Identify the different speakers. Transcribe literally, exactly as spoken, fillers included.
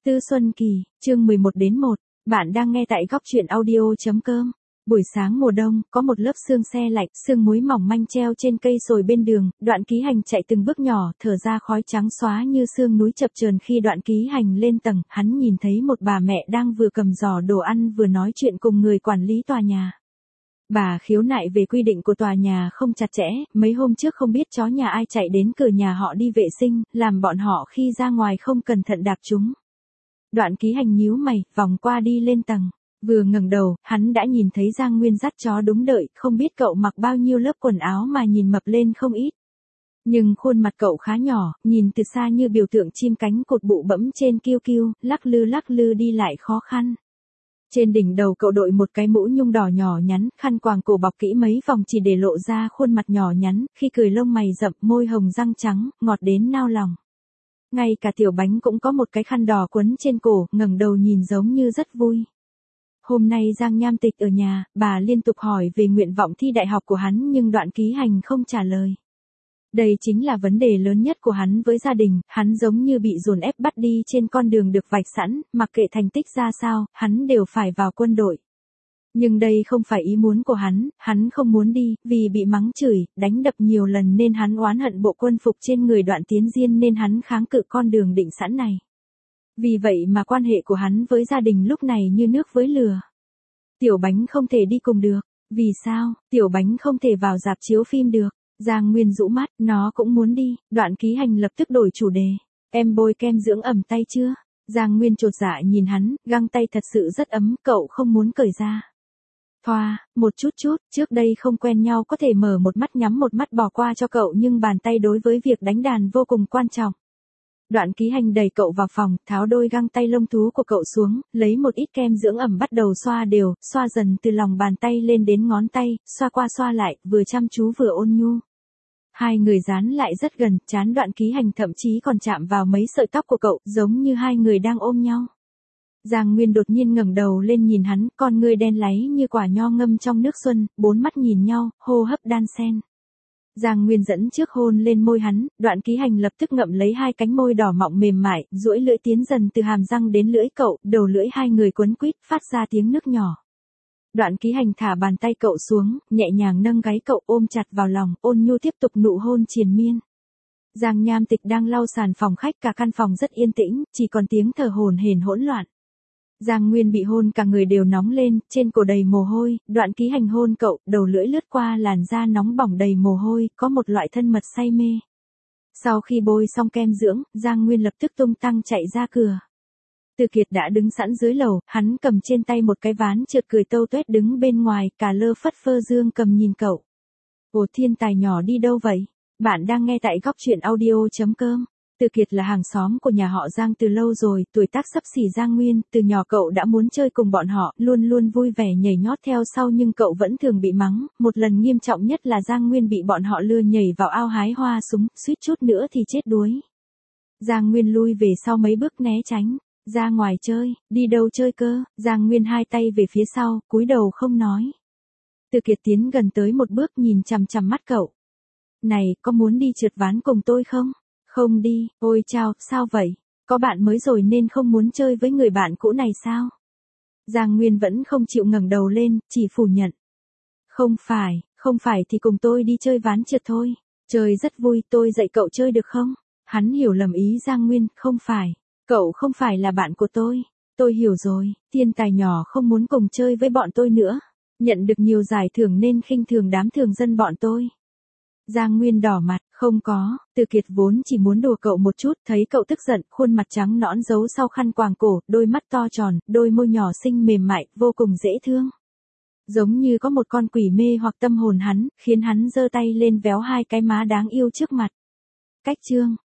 Speaker 1: Tư Xuân Kỳ, chương mười một đến một. Bạn đang nghe tại góc truyện audio.com. Buổi sáng mùa đông, có một lớp sương se lạnh, sương muối mỏng manh treo trên cây sồi bên đường, Đoạn Ký Hành chạy từng bước nhỏ, thở ra khói trắng xóa như sương núi chập chờn. Khi Đoạn Ký Hành lên tầng, hắn nhìn thấy một bà mẹ đang vừa cầm giỏ đồ ăn vừa nói chuyện cùng người quản lý tòa nhà. Bà khiếu nại về quy định của tòa nhà không chặt chẽ, mấy hôm trước không biết chó nhà ai chạy đến cửa nhà họ đi vệ sinh, làm bọn họ khi ra ngoài không cẩn thận đạp chúng. Đoạn Ký Hành nhíu mày, vòng qua đi lên tầng. Vừa ngẩng đầu, hắn đã nhìn thấy Giang Nguyên dắt chó đúng đợi, không biết cậu mặc bao nhiêu lớp quần áo mà nhìn mập lên không ít. Nhưng khuôn mặt cậu khá nhỏ, nhìn từ xa như biểu tượng chim cánh cụt bụ bẫm trên kiêu kiêu, lắc lư lắc lư đi lại khó khăn. Trên đỉnh đầu cậu đội một cái mũ nhung đỏ nhỏ nhắn, khăn quàng cổ bọc kỹ mấy vòng chỉ để lộ ra khuôn mặt nhỏ nhắn, khi cười lông mày rậm, môi hồng răng trắng, ngọt đến nao lòng. Ngay cả Tiểu Bánh cũng có một cái khăn đỏ quấn trên cổ, ngẩng đầu nhìn giống như rất vui. Hôm nay Giang Nham Tịch ở nhà, bà liên tục hỏi về nguyện vọng thi đại học của hắn nhưng Đoạn Ký Hành không trả lời. Đây chính là vấn đề lớn nhất của hắn với gia đình, hắn giống như bị dồn ép bắt đi trên con đường được vạch sẵn, mặc kệ thành tích ra sao, hắn đều phải vào quân đội. Nhưng đây không phải ý muốn của hắn, hắn không muốn đi, vì bị mắng chửi, đánh đập nhiều lần nên hắn oán hận bộ quân phục trên người Đoạn Tiến Diên nên hắn kháng cự con đường định sẵn này. Vì vậy mà quan hệ của hắn với gia đình lúc này như nước với lửa. Tiểu Bánh không thể đi cùng được. Vì sao? Tiểu Bánh không thể vào rạp chiếu phim được. Giang Nguyên rũ mắt, nó cũng muốn đi. Đoạn Ký Hành lập tức đổi chủ đề. Em bôi kem dưỡng ẩm tay chưa? Giang Nguyên chột dạ nhìn hắn, găng tay thật sự rất ấm, cậu không muốn cởi ra. Thoa, một chút chút, trước đây không quen nhau có thể mở một mắt nhắm một mắt bỏ qua cho cậu nhưng bàn tay đối với việc đánh đàn vô cùng quan trọng. Đoạn Ký Hành đẩy cậu vào phòng, tháo đôi găng tay lông thú của cậu xuống, lấy một ít kem dưỡng ẩm bắt đầu xoa đều, xoa dần từ lòng bàn tay lên đến ngón tay, xoa qua xoa lại, vừa chăm chú vừa ôn nhu. Hai người dán lại rất gần, trán Đoạn Ký Hành thậm chí còn chạm vào mấy sợi tóc của cậu, giống như hai người đang ôm nhau. Giang Nguyên đột nhiên ngẩng đầu lên nhìn hắn, con ngươi đen láy như quả nho ngâm trong nước xuân, bốn mắt nhìn nhau, hô hấp đan xen. Giang Nguyên dẫn trước hôn lên môi hắn, Đoạn Ký Hành lập tức ngậm lấy hai cánh môi đỏ mọng mềm mại, duỗi lưỡi tiến dần từ hàm răng đến lưỡi cậu, đầu lưỡi hai người quấn quýt, phát ra tiếng nước nhỏ. Đoạn Ký Hành thả bàn tay cậu xuống, nhẹ nhàng nâng gáy cậu ôm chặt vào lòng, ôn nhu tiếp tục nụ hôn triền miên. Giang Nham Tịch đang lau sàn phòng khách, cả căn phòng rất yên tĩnh, chỉ còn tiếng thở hổn hển hỗn loạn. Giang Nguyên bị hôn cả người đều nóng lên, trên cổ đầy mồ hôi, Đoạn Ký Hành hôn cậu, đầu lưỡi lướt qua làn da nóng bỏng đầy mồ hôi, có một loại thân mật say mê. Sau khi bôi xong kem dưỡng, Giang Nguyên lập tức tung tăng chạy ra cửa. Từ Kiệt đã đứng sẵn dưới lầu, hắn cầm trên tay một cái ván trượt cười tâu tuét đứng bên ngoài, cả lơ phất phơ dương cầm nhìn cậu. Ồ, thiên tài nhỏ đi đâu vậy? Bạn đang nghe tại góc truyện audio.com. Từ Kiệt là hàng xóm của nhà họ Giang từ lâu rồi, tuổi tác xấp xỉ Giang Nguyên, từ nhỏ cậu đã muốn chơi cùng bọn họ, luôn luôn vui vẻ nhảy nhót theo sau nhưng cậu vẫn thường bị mắng, một lần nghiêm trọng nhất là Giang Nguyên bị bọn họ lừa nhảy vào ao hái hoa súng, suýt chút nữa thì chết đuối. Giang Nguyên lui về sau mấy bước né tránh, ra ngoài chơi, đi đâu chơi cơ? Giang Nguyên hai tay về phía sau, cúi đầu không nói. Từ Kiệt tiến gần tới một bước nhìn chằm chằm mắt cậu. Này, có muốn đi trượt ván cùng tôi không? Không đi, ôi chao, sao vậy? Có bạn mới rồi nên không muốn chơi với người bạn cũ này sao? Giang Nguyên vẫn không chịu ngẩng đầu lên, chỉ phủ nhận. Không phải, không phải thì cùng tôi đi chơi ván trượt thôi. Chơi rất vui, tôi dạy cậu chơi được không? Hắn hiểu lầm ý Giang Nguyên, không phải. Cậu không phải là bạn của tôi. Tôi hiểu rồi, thiên tài nhỏ không muốn cùng chơi với bọn tôi nữa. Nhận được nhiều giải thưởng nên khinh thường đám thường dân bọn tôi. Giang Nguyên đỏ mặt, không có, Từ Kiệt vốn chỉ muốn đùa cậu một chút, thấy cậu tức giận, khuôn mặt trắng nõn giấu sau khăn quàng cổ, đôi mắt to tròn, đôi môi nhỏ xinh mềm mại, vô cùng dễ thương. Giống như có một con quỷ mê hoặc tâm hồn hắn, khiến hắn giơ tay lên véo hai cái má đáng yêu trước mặt. Cách chương,